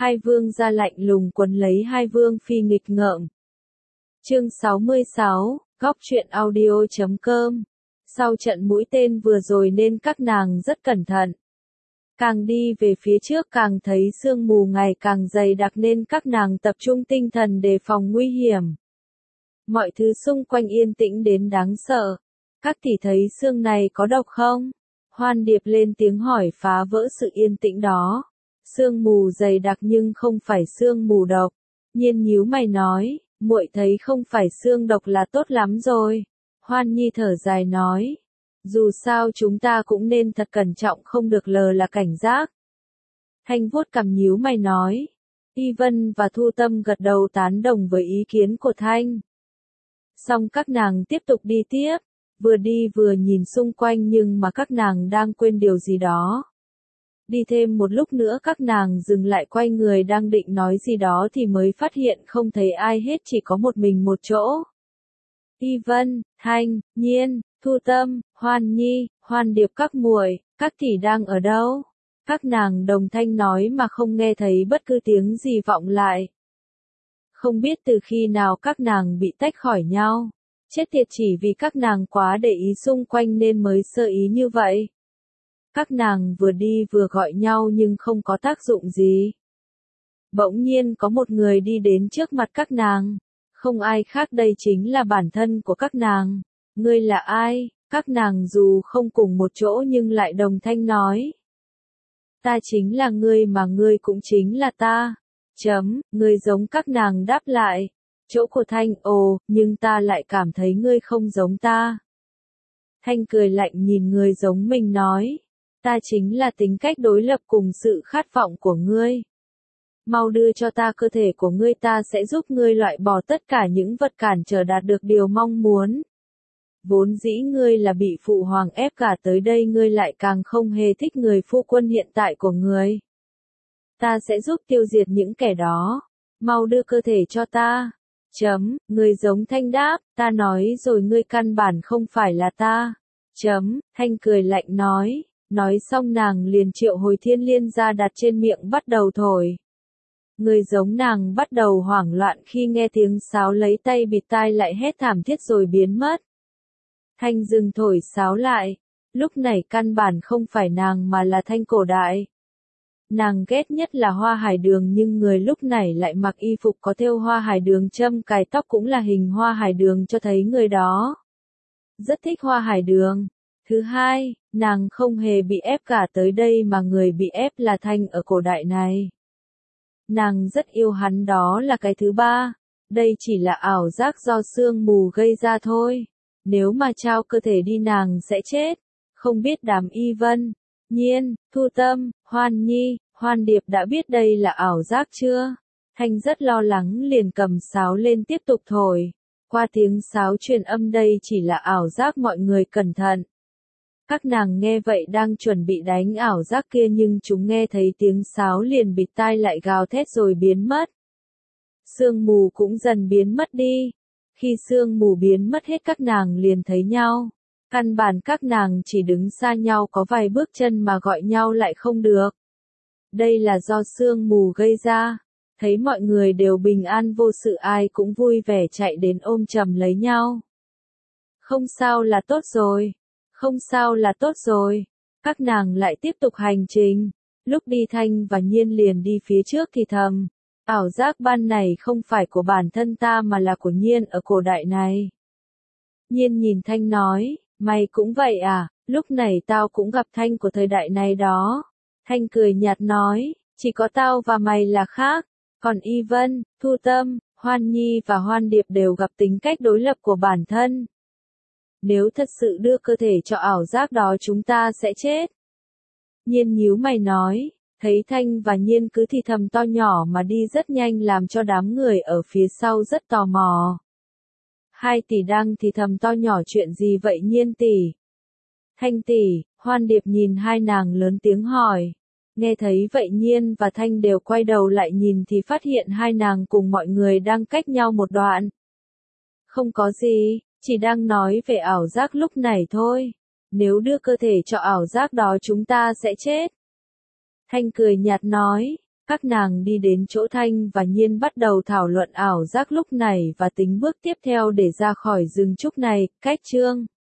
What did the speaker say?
Hai vương gia lạnh lùng quấn lấy hai vương phi nghịch ngợm. Chương 66, góc truyện audio.com. Sau trận mũi tên vừa rồi nên các nàng rất cẩn thận. Càng đi về phía trước càng thấy sương mù ngày càng dày đặc nên các nàng tập trung tinh thần đề phòng nguy hiểm. Mọi thứ xung quanh yên tĩnh đến đáng sợ. Các tỷ thấy sương này có độc không? Hoan Điệp lên tiếng hỏi phá vỡ sự yên tĩnh đó. Sương mù dày đặc nhưng không phải sương mù độc. Nhiên nhíu mày nói, muội thấy không phải sương độc là tốt lắm rồi. Hoan Nhi thở dài nói, dù sao chúng ta cũng nên thật cẩn trọng không được lờ là cảnh giác. Thanh vuốt cằm nhíu mày nói, Y Vân và Thu Tâm gật đầu tán đồng với ý kiến của Thanh. Xong các nàng tiếp tục đi tiếp, vừa đi vừa nhìn xung quanh nhưng mà các nàng đang quên điều gì đó. Đi thêm một lúc nữa các nàng dừng lại quay người đang định nói gì đó thì mới phát hiện không thấy ai hết, chỉ có một mình một chỗ. Y Vân, Thanh, Nhiên, Thu Tâm, Hoan Nhi, Hoan Điệp các muội, các tỷ đang ở đâu? Các nàng đồng thanh nói mà không nghe thấy bất cứ tiếng gì vọng lại. Không biết từ khi nào các nàng bị tách khỏi nhau. Chết tiệt, chỉ vì các nàng quá để ý xung quanh nên mới sơ ý như vậy. Các nàng vừa đi vừa gọi nhau nhưng không có tác dụng gì. Bỗng nhiên có một người đi đến trước mặt các nàng. Không ai khác đây chính là bản thân của các nàng. Ngươi là ai? Các nàng dù không cùng một chỗ nhưng lại đồng thanh nói. Ta chính là ngươi mà ngươi cũng chính là ta. Ngươi giống các nàng đáp lại. Chỗ của Thanh, ồ, nhưng ta lại cảm thấy ngươi không giống ta. Thanh cười lạnh nhìn người giống mình nói. Ta chính là tính cách đối lập cùng sự khát vọng của ngươi. Mau đưa cho ta cơ thể của ngươi, ta sẽ giúp ngươi loại bỏ tất cả những vật cản trở đạt được điều mong muốn. Vốn dĩ ngươi là bị phụ hoàng ép cả tới đây, ngươi lại càng không hề thích người phu quân hiện tại của ngươi. Ta sẽ giúp tiêu diệt những kẻ đó. Mau đưa cơ thể cho ta. Người giống Thanh đáp, ta nói rồi ngươi căn bản không phải là ta. Thanh cười lạnh nói. Nói xong nàng liền triệu hồi thiên liên ra đặt trên miệng bắt đầu thổi. Người giống nàng bắt đầu hoảng loạn khi nghe tiếng sáo, lấy tay bịt tai lại hét thảm thiết rồi biến mất. Thanh dừng thổi sáo lại. Lúc này căn bản không phải nàng mà là Thanh cổ đại. Nàng ghét nhất là hoa hải đường nhưng người lúc này lại mặc y phục có thêu hoa hải đường, châm cài tóc cũng là hình hoa hải đường, cho thấy người đó rất thích hoa hải đường. Thứ hai, nàng không hề bị ép cả tới đây mà người bị ép là Thanh ở cổ đại này. Nàng rất yêu hắn, đó là cái thứ ba. Đây chỉ là ảo giác do sương mù gây ra thôi. Nếu mà trao cơ thể đi nàng sẽ chết. Không biết đám Y Vân, Nhiên, Thu Tâm, Hoan Nhi, Hoan Điệp đã biết đây là ảo giác chưa? Thanh rất lo lắng liền cầm sáo lên tiếp tục thổi. Qua tiếng sáo truyền âm đây chỉ là ảo giác, mọi người cẩn thận. Các nàng nghe vậy đang chuẩn bị đánh ảo giác kia nhưng chúng nghe thấy tiếng sáo liền bịt tai lại gào thét rồi biến mất. Sương mù cũng dần biến mất đi. Khi sương mù biến mất hết các nàng liền thấy nhau. Căn bản các nàng chỉ đứng xa nhau có vài bước chân mà gọi nhau lại không được. Đây là do sương mù gây ra. Thấy mọi người đều bình an vô sự, ai cũng vui vẻ chạy đến ôm chầm lấy nhau. Không sao là tốt rồi. Không sao là tốt rồi. Các nàng lại tiếp tục hành trình. Lúc đi Thanh và Nhiên liền đi phía trước thì thầm. Ảo giác ban này không phải của bản thân ta mà là của Nhiên ở cổ đại này. Nhiên nhìn Thanh nói, mày cũng vậy à, lúc này tao cũng gặp Thanh của thời đại này đó. Thanh cười nhạt nói, chỉ có tao và mày là khác. Còn Y Vân, Thu Tâm, Hoan Nhi và Hoan Điệp đều gặp tính cách đối lập của bản thân. Nếu thật sự đưa cơ thể cho ảo giác đó chúng ta sẽ chết. Nhiên nhíu mày nói, thấy Thanh và Nhiên cứ thì thầm to nhỏ mà đi rất nhanh làm cho đám người ở phía sau rất tò mò. Hai tỷ đang thì thầm to nhỏ chuyện gì vậy Nhiên tỷ? Thanh tỷ, Hoan Điệp nhìn hai nàng lớn tiếng hỏi. Nghe thấy vậy Nhiên và Thanh đều quay đầu lại nhìn thì phát hiện hai nàng cùng mọi người đang cách nhau một đoạn. Không có gì. Chỉ đang nói về ảo giác lúc này thôi. Nếu đưa cơ thể cho ảo giác đó chúng ta sẽ chết. Thanh cười nhạt nói, các nàng đi đến chỗ Thanh và Nhiên bắt đầu thảo luận ảo giác lúc này và tính bước tiếp theo để ra khỏi rừng trúc này. Cách chương